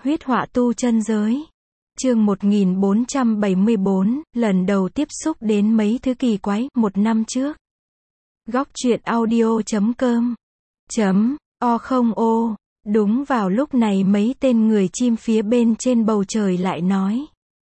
Huyết họa tu chân giới. Chương 1474, lần đầu tiếp xúc đến mấy thứ kỳ quái, một năm trước. Góc truyện audio.com O không. Đúng vào lúc này mấy tên người chim phía bên trên bầu trời lại nói.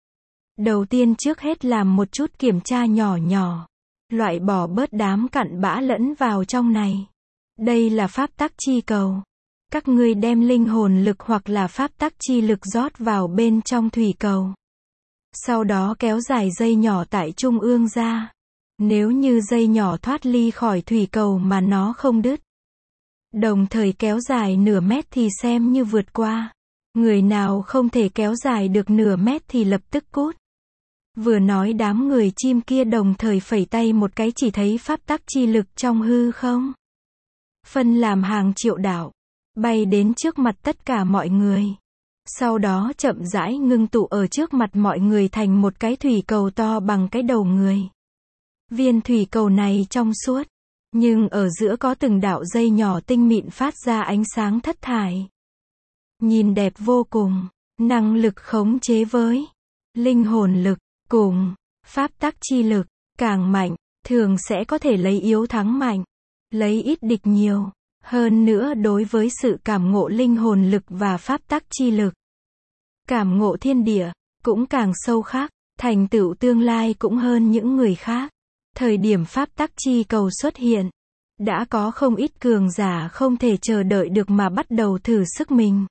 Đầu tiên trước hết làm một chút kiểm tra nhỏ nhỏ. Loại bỏ bớt đám cặn bã lẫn vào trong này. Đây là pháp tắc chi cầu. Các ngươi đem linh hồn lực hoặc là pháp tắc chi lực rót vào bên trong thủy cầu. Sau đó kéo dài dây nhỏ tại trung ương ra. Nếu như dây nhỏ thoát ly khỏi thủy cầu mà nó không đứt, đồng thời kéo dài nửa mét thì xem như vượt qua. Người nào không thể kéo dài được nửa mét thì lập tức cút. Vừa nói đám người chim kia đồng thời phẩy tay một cái, chỉ thấy pháp tắc chi lực trong hư không phân làm hàng triệu đạo, bay đến trước mặt tất cả mọi người. Sau đó chậm rãi ngưng tụ ở trước mặt mọi người thành một cái thủy cầu to bằng cái đầu người. Viên thủy cầu này trong suốt, nhưng ở giữa có từng đạo dây nhỏ tinh mịn phát ra ánh sáng thất thải. Nhìn đẹp vô cùng, năng lực khống chế với linh hồn lực cùng pháp tắc chi lực càng mạnh, thường sẽ có thể lấy yếu thắng mạnh, lấy ít địch nhiều. Hơn nữa đối với sự cảm ngộ linh hồn lực và pháp tắc chi lực, cảm ngộ thiên địa cũng càng sâu khác, thành tựu tương lai cũng hơn những người khác. Thời điểm pháp tắc chi cầu xuất hiện, đã có không ít cường giả không thể chờ đợi được mà bắt đầu thử sức mình.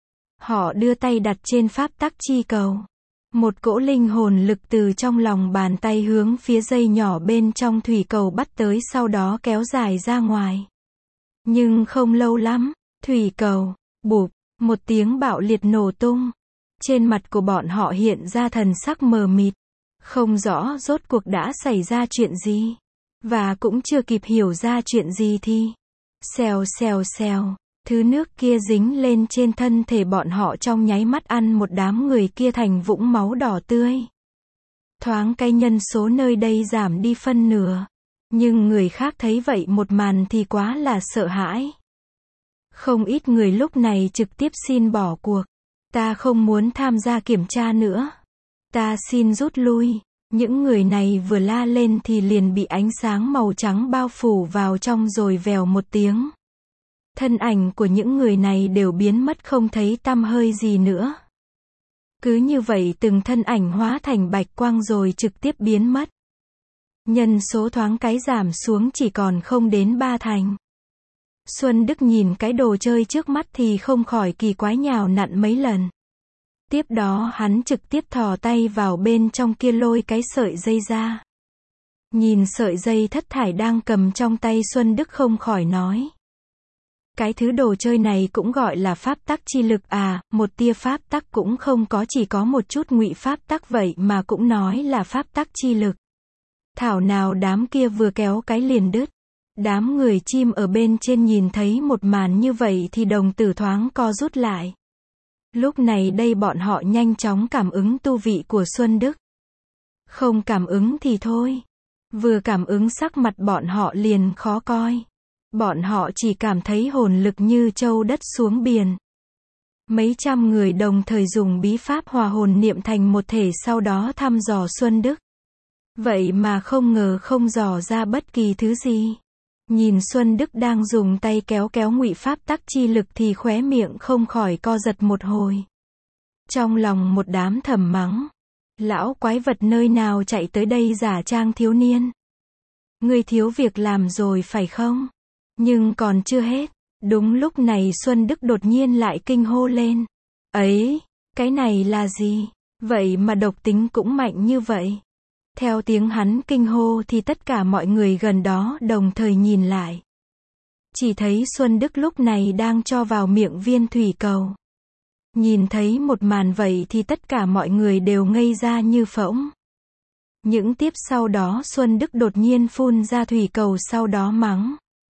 Họ đưa tay đặt trên pháp tắc chi cầu. Một cỗ linh hồn lực từ trong lòng bàn tay hướng phía dây nhỏ bên trong thủy cầu bắt tới, sau đó kéo dài ra ngoài. Nhưng không lâu lắm, thủy cầu, bụp, một tiếng bạo liệt nổ tung. Trên mặt của bọn họ hiện ra thần sắc mờ mịt. Không rõ rốt cuộc đã xảy ra chuyện gì. Và cũng chưa kịp hiểu ra chuyện gì thì xèo xèo xèo, thứ nước kia dính lên trên thân thể bọn họ, trong nháy mắt ăn một đám người kia thành vũng máu đỏ tươi. Thoáng cái nhân số nơi đây giảm đi phân nửa. Nhưng người khác thấy vậy một màn thì quá là sợ hãi. Không ít người lúc này trực tiếp xin bỏ cuộc. Ta không muốn tham gia kiểm tra nữa. Ta xin rút lui. Những người này vừa la lên thì liền bị ánh sáng màu trắng bao phủ vào trong, rồi vèo một tiếng. Thân ảnh của những người này đều biến mất không thấy tăm hơi gì nữa. Cứ như vậy từng thân ảnh hóa thành bạch quang rồi trực tiếp biến mất. Nhân số thoáng cái giảm xuống chỉ còn không đến 3 thành. Xuân Đức nhìn cái đồ chơi trước mắt thì không khỏi kỳ quái, nhào nặn mấy lần. Tiếp đó hắn trực tiếp thò tay vào bên trong kia lôi cái sợi dây ra. Nhìn sợi dây thất thải đang cầm trong tay, Xuân Đức không khỏi nói. Cái thứ đồ chơi này cũng gọi là pháp tắc chi lực à? Một tia pháp tắc cũng không có, chỉ có một chút ngụy pháp tắc vậy mà cũng nói là pháp tắc chi lực. Thảo nào đám kia vừa kéo cái liền đứt. Đám người chim ở bên trên nhìn thấy một màn như vậy thì đồng tử thoáng co rút lại. Lúc này đây bọn họ nhanh chóng cảm ứng tu vị của Xuân Đức. Không cảm ứng thì thôi. Vừa cảm ứng sắc mặt bọn họ liền khó coi. Bọn họ chỉ cảm thấy hồn lực như trâu đất xuống biển. Mấy trăm người đồng thời dùng bí pháp hòa hồn niệm thành một thể, sau đó thăm dò Xuân Đức. Vậy mà không ngờ không dò ra bất kỳ thứ gì. Nhìn Xuân Đức đang dùng tay kéo ngụy pháp tắc chi lực thì khóe miệng không khỏi co giật một hồi. Trong lòng một đám thầm mắng. Lão quái vật nơi nào chạy tới đây giả trang thiếu niên. Ngươi thiếu việc làm rồi phải không? Nhưng còn chưa hết. Đúng lúc này Xuân Đức đột nhiên lại kinh hô lên. Ấy, cái này là gì? Vậy mà độc tính cũng mạnh như vậy. Theo tiếng hắn kinh hô thì tất cả mọi người gần đó đồng thời nhìn lại. Chỉ thấy Xuân Đức lúc này đang cho vào miệng viên thủy cầu. Nhìn thấy một màn vậy thì tất cả mọi người đều ngây ra như phỗng. Những tiếp sau đó Xuân Đức đột nhiên phun ra thủy cầu, sau đó mắng.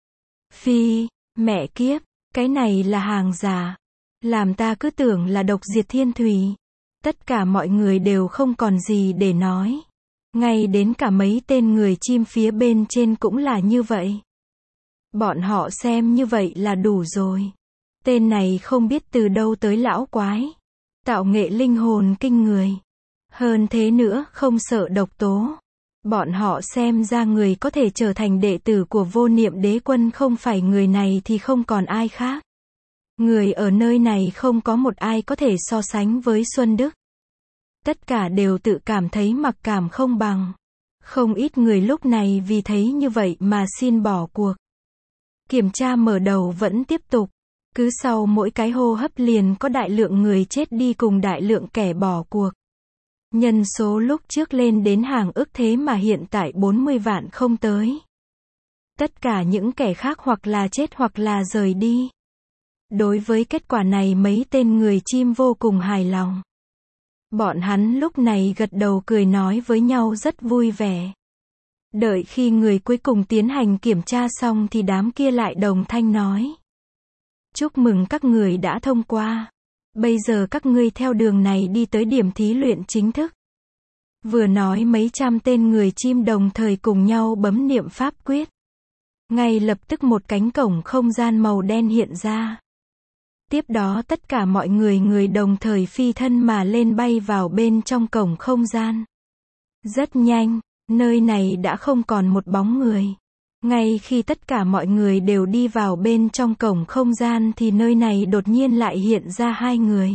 Phi, mẹ kiếp, cái này là hàng giả. Làm ta cứ tưởng là độc diệt thiên thủy. Tất cả mọi người đều không còn gì để nói. Ngay đến cả mấy tên người chim phía bên trên cũng là như vậy. Bọn họ xem như vậy là đủ rồi. Tên này không biết từ đâu tới lão quái. Tạo nghệ linh hồn kinh người. Hơn thế nữa, không sợ độc tố. Bọn họ xem ra người có thể trở thành đệ tử của Vô Niệm Đế Quân không phải người này thì không còn ai khác. Người ở nơi này không có một ai có thể so sánh với Xuân Đức. Tất cả đều tự cảm thấy mặc cảm không bằng. Không ít người lúc này vì thấy như vậy mà xin bỏ cuộc. Kiểm tra mở đầu vẫn tiếp tục. Cứ sau mỗi cái hô hấp liền có đại lượng người chết đi cùng đại lượng kẻ bỏ cuộc. Nhân số lúc trước lên đến hàng ức thế mà hiện tại 40 vạn không tới. Tất cả những kẻ khác hoặc là chết hoặc là rời đi. Đối với kết quả này mấy tên người chim vô cùng hài lòng. Bọn hắn lúc này gật đầu cười nói với nhau rất vui vẻ. Đợi khi người cuối cùng tiến hành kiểm tra xong thì đám kia lại đồng thanh nói. Chúc mừng các người đã thông qua. Bây giờ các ngươi theo đường này đi tới điểm thí luyện chính thức. Vừa nói mấy trăm tên người chim đồng thời cùng nhau bấm niệm pháp quyết. Ngay lập tức một cánh cổng không gian màu đen hiện ra. Tiếp đó tất cả mọi người đồng thời phi thân mà lên bay vào bên trong cổng không gian. Rất nhanh, nơi này đã không còn một bóng người. Ngay khi tất cả mọi người đều đi vào bên trong cổng không gian thì nơi này đột nhiên lại hiện ra hai người.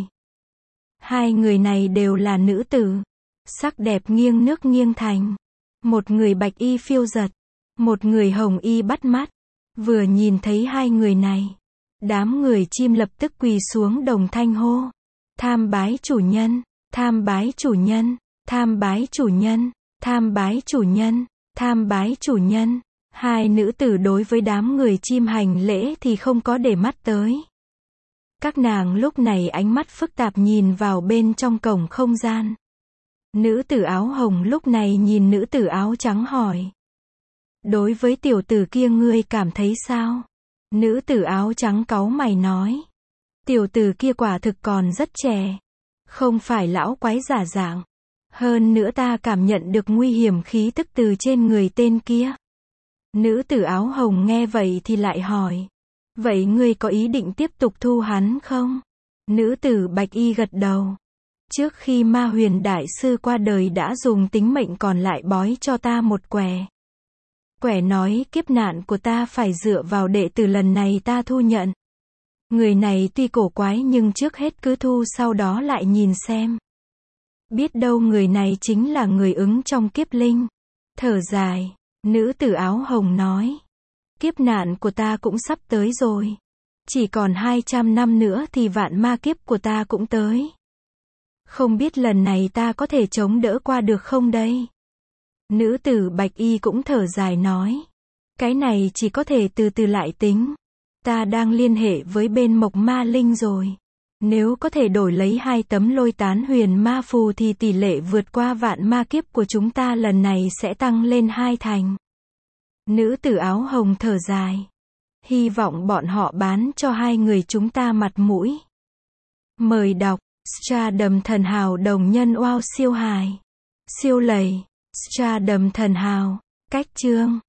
Hai người này đều là nữ tử. Sắc đẹp nghiêng nước nghiêng thành. Một người bạch y phiêu giật. Một người hồng y bắt mắt. Vừa nhìn thấy hai người này. Đám người chim lập tức quỳ xuống đồng thanh hô. Tham bái chủ nhân, tham bái chủ nhân, tham bái chủ nhân, tham bái chủ nhân, tham bái chủ nhân. Hai nữ tử đối với đám người chim hành lễ thì không có để mắt tới. Các nàng lúc này ánh mắt phức tạp nhìn vào bên trong cổng không gian. Nữ tử áo hồng lúc này nhìn nữ tử áo trắng hỏi. Đối với tiểu tử kia ngươi cảm thấy sao? Nữ tử áo trắng cáu mày nói. Tiểu tử kia quả thực còn rất trẻ. Không phải lão quái giả dạng. Hơn nữa ta cảm nhận được nguy hiểm khí tức từ trên người tên kia. Nữ tử áo hồng nghe vậy thì lại hỏi. Vậy ngươi có ý định tiếp tục thu hắn không? Nữ tử bạch y gật đầu. Trước khi Ma Huyền Đại Sư qua đời đã dùng tính mệnh còn lại bói cho ta một quẻ. Quẻ nói kiếp nạn của ta phải dựa vào đệ tử lần này ta thu nhận. Người này tuy cổ quái nhưng trước hết cứ thu sau đó lại nhìn xem. Biết đâu người này chính là người ứng trong kiếp linh. Thở dài, nữ tử áo hồng nói. Kiếp nạn của ta cũng sắp tới rồi. Chỉ còn 200 năm nữa thì vạn ma kiếp của ta cũng tới. Không biết lần này ta có thể chống đỡ qua được không đây? Nữ tử bạch y cũng thở dài nói. Cái này chỉ có thể từ từ lại tính. Ta đang liên hệ với bên Mộc Ma Linh rồi. Nếu có thể đổi lấy 2 tấm lôi tán huyền ma phù thì tỷ lệ vượt qua vạn ma kiếp của chúng ta lần này sẽ tăng lên 2 thành. Nữ tử áo hồng thở dài. Hy vọng bọn họ bán cho hai người chúng ta mặt mũi. Mời đọc. Stardom thần hào đồng nhân wow siêu hài. Siêu lầy. Stardom thần hào. Cách chương.